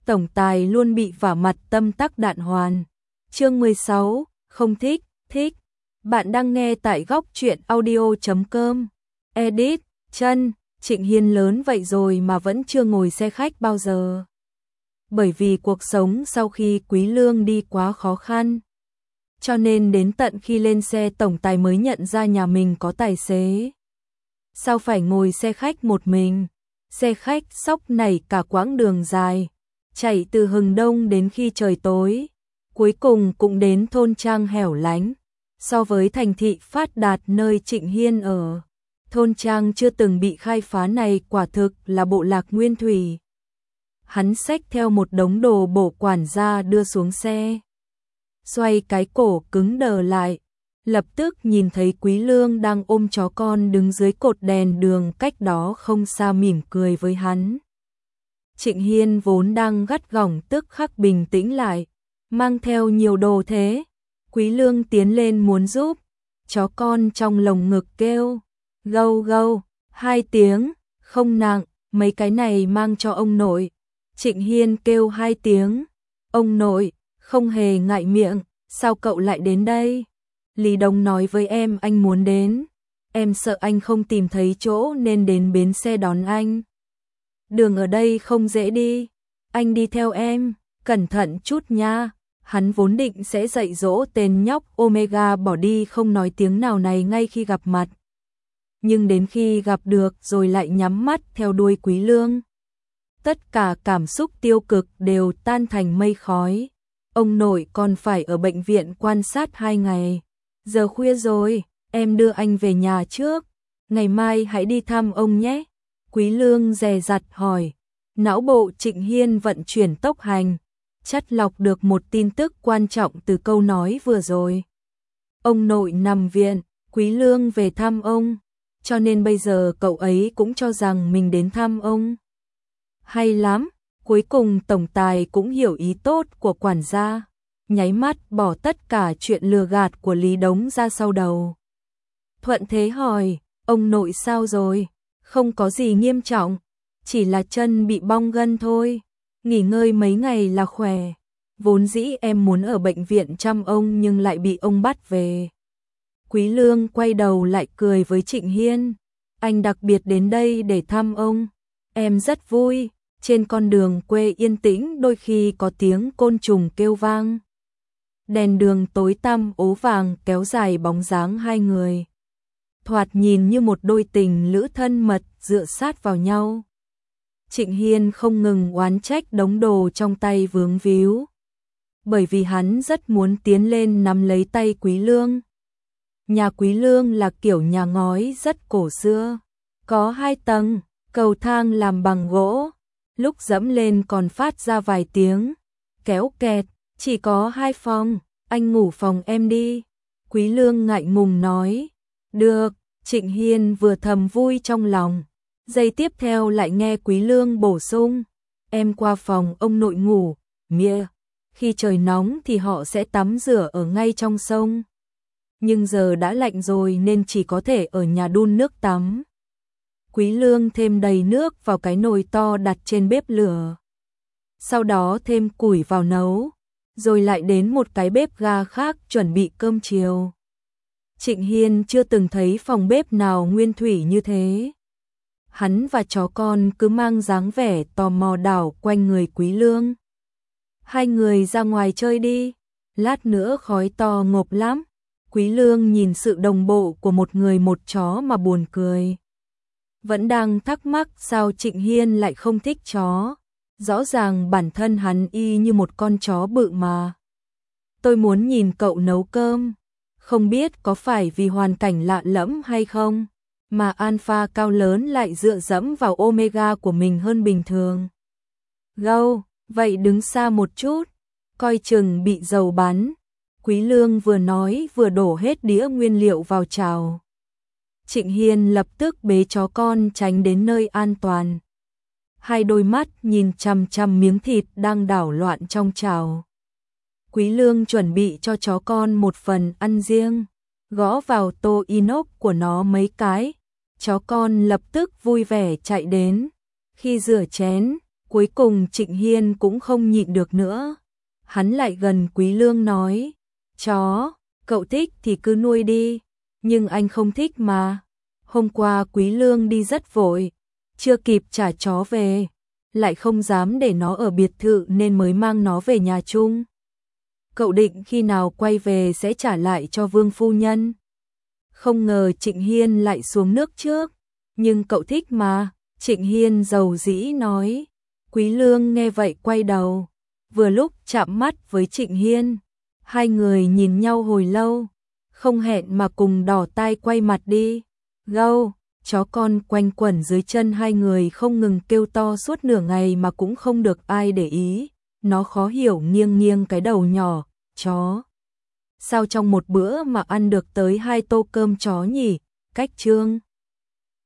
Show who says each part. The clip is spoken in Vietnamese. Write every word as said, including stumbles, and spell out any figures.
Speaker 1: tổng tài luôn bị vả mặt tâm tắc đạn hoàn. Chương mười sáu, không thích, thích. Bạn đang nghe tại góc truyện audio chấm com. Edit, chân, Trịnh Hiên lớn vậy rồi mà vẫn chưa ngồi xe khách bao giờ. Bởi vì cuộc sống sau khi Quý Lương đi quá khó khăn. Cho nên đến tận khi lên xe tổng tài mới nhận ra nhà mình có tài xế. Sao phải ngồi xe khách một mình? Xe khách xóc nảy cả quãng đường dài, chạy từ hừng đông đến khi trời tối, cuối cùng cũng đến thôn trang hẻo lánh. So với thành thị phát đạt nơi Trịnh Hiên ở, thôn trang chưa từng bị khai phá này quả thực là bộ lạc nguyên thủy. Hắn xách theo một đống đồ bổ quản gia đưa xuống xe. Xoay cái cổ cứng đờ lại, lập tức nhìn thấy Quý Lương đang ôm chó con đứng dưới cột đèn đường cách đó không xa mỉm cười với hắn. Trịnh Hiên vốn đang gắt gỏng tức khắc bình tĩnh lại, mang theo nhiều đồ thế. Quý Lương tiến lên muốn giúp, chó con trong lồng ngực kêu, gâu gâu, hai tiếng, không nặng, mấy cái này mang cho ông nội. Trịnh Hiên kêu hai tiếng, ông nội, không hề ngại miệng, sao cậu lại đến đây? Lý Đông nói với em anh muốn đến, em sợ anh không tìm thấy chỗ nên đến bến xe đón anh. Đường ở đây không dễ đi, anh đi theo em, cẩn thận chút nha. Hắn vốn định sẽ dạy dỗ tên nhóc Omega bỏ đi không nói tiếng nào này ngay khi gặp mặt. Nhưng đến khi gặp được rồi lại nhắm mắt theo đuôi Quý Lương. Tất cả cảm xúc tiêu cực đều tan thành mây khói. Ông nội còn phải ở bệnh viện quan sát hai ngày. Giờ khuya rồi, em đưa anh về nhà trước. Ngày mai hãy đi thăm ông nhé. Quý Lương dè dặt hỏi. Não bộ Trịnh Hiên vận chuyển tốc hành, chắt lọc được một tin tức quan trọng từ câu nói vừa rồi. Ông nội nằm viện, Quý Lương về thăm ông, cho nên bây giờ cậu ấy cũng cho rằng mình đến thăm ông. Hay lắm, cuối cùng tổng tài cũng hiểu ý tốt của quản gia, nháy mắt bỏ tất cả chuyện lừa gạt của Lý Đống ra sau đầu. Thuận thế hỏi, ông nội sao rồi? Không có gì nghiêm trọng, chỉ là chân bị bong gân thôi. Nghỉ ngơi mấy ngày là khỏe. Vốn dĩ em muốn ở bệnh viện chăm ông nhưng lại bị ông bắt về. Quý Lương quay đầu lại cười với Trịnh Hiên. Anh đặc biệt đến đây để thăm ông. Em rất vui. Trên con đường quê yên tĩnh đôi khi có tiếng côn trùng kêu vang. Đèn đường tối tăm ố vàng kéo dài bóng dáng hai người. Thoạt nhìn như một đôi tình lữ thân mật dựa sát vào nhau. Trịnh Hiên không ngừng oán trách đống đồ trong tay vướng víu. Bởi vì hắn rất muốn tiến lên nắm lấy tay Quý Lương. Nhà Quý Lương là kiểu nhà ngói rất cổ xưa. Có hai tầng, cầu thang làm bằng gỗ. Lúc dẫm lên còn phát ra vài tiếng. Kéo kẹt, chỉ có hai phòng, anh ngủ phòng em đi. Quý Lương ngại ngùng nói. Được, Trịnh Hiên vừa thầm vui trong lòng. Giây tiếp theo lại nghe Quý Lương bổ sung, em qua phòng ông nội ngủ, mía, khi trời nóng thì họ sẽ tắm rửa ở ngay trong sông. Nhưng giờ đã lạnh rồi nên chỉ có thể ở nhà đun nước tắm. Quý Lương thêm đầy nước vào cái nồi to đặt trên bếp lửa. Sau đó thêm củi vào nấu, rồi lại đến một cái bếp ga khác chuẩn bị cơm chiều. Trịnh Hiên chưa từng thấy phòng bếp nào nguyên thủy như thế. Hắn và chó con cứ mang dáng vẻ tò mò đảo quanh người Quý Lương. Hai người ra ngoài chơi đi, lát nữa khói to ngộp lắm. Quý Lương nhìn sự đồng bộ của một người một chó mà buồn cười. Vẫn đang thắc mắc sao Trịnh Hiên lại không thích chó. Rõ ràng bản thân hắn y như một con chó bự mà. Tôi muốn nhìn cậu nấu cơm. Không biết có phải vì hoàn cảnh lạ lẫm hay không, mà Alpha cao lớn lại dựa dẫm vào Omega của mình hơn bình thường. Gâu, vậy đứng xa một chút, coi chừng bị dầu bắn. Quý Lương vừa nói vừa đổ hết đĩa nguyên liệu vào chảo. Trịnh Hiên lập tức bế chó con tránh đến nơi an toàn. Hai đôi mắt nhìn chằm chằm miếng thịt đang đảo loạn trong chảo. Quý Lương chuẩn bị cho chó con một phần ăn riêng, gõ vào tô inox của nó mấy cái. Chó con lập tức vui vẻ chạy đến. Khi rửa chén, Cuối cùng Trịnh Hiên cũng không nhịn được nữa. Hắn lại gần Quý Lương nói, chó, cậu thích thì cứ nuôi đi, nhưng anh không thích mà. Hôm qua Quý Lương đi rất vội, chưa kịp trả chó về, lại không dám để nó ở biệt thự nên mới mang nó về nhà chung. Cậu định khi nào quay về sẽ trả lại cho Vương phu nhân. Không ngờ Trịnh Hiên lại xuống nước trước, nhưng cậu thích mà, Trịnh Hiên dầu dĩ nói. Quý Lương nghe vậy quay đầu, vừa lúc chạm mắt với Trịnh Hiên. Hai người nhìn nhau hồi lâu, không hẹn mà cùng đỏ tai quay mặt đi. Gâu, chó con quanh quẩn dưới chân hai người không ngừng kêu to suốt nửa ngày mà cũng không được ai để ý. Nó khó hiểu nghiêng nghiêng cái đầu nhỏ, chó. Sao trong một bữa mà ăn được tới hai tô cơm chó nhỉ? Cách Trương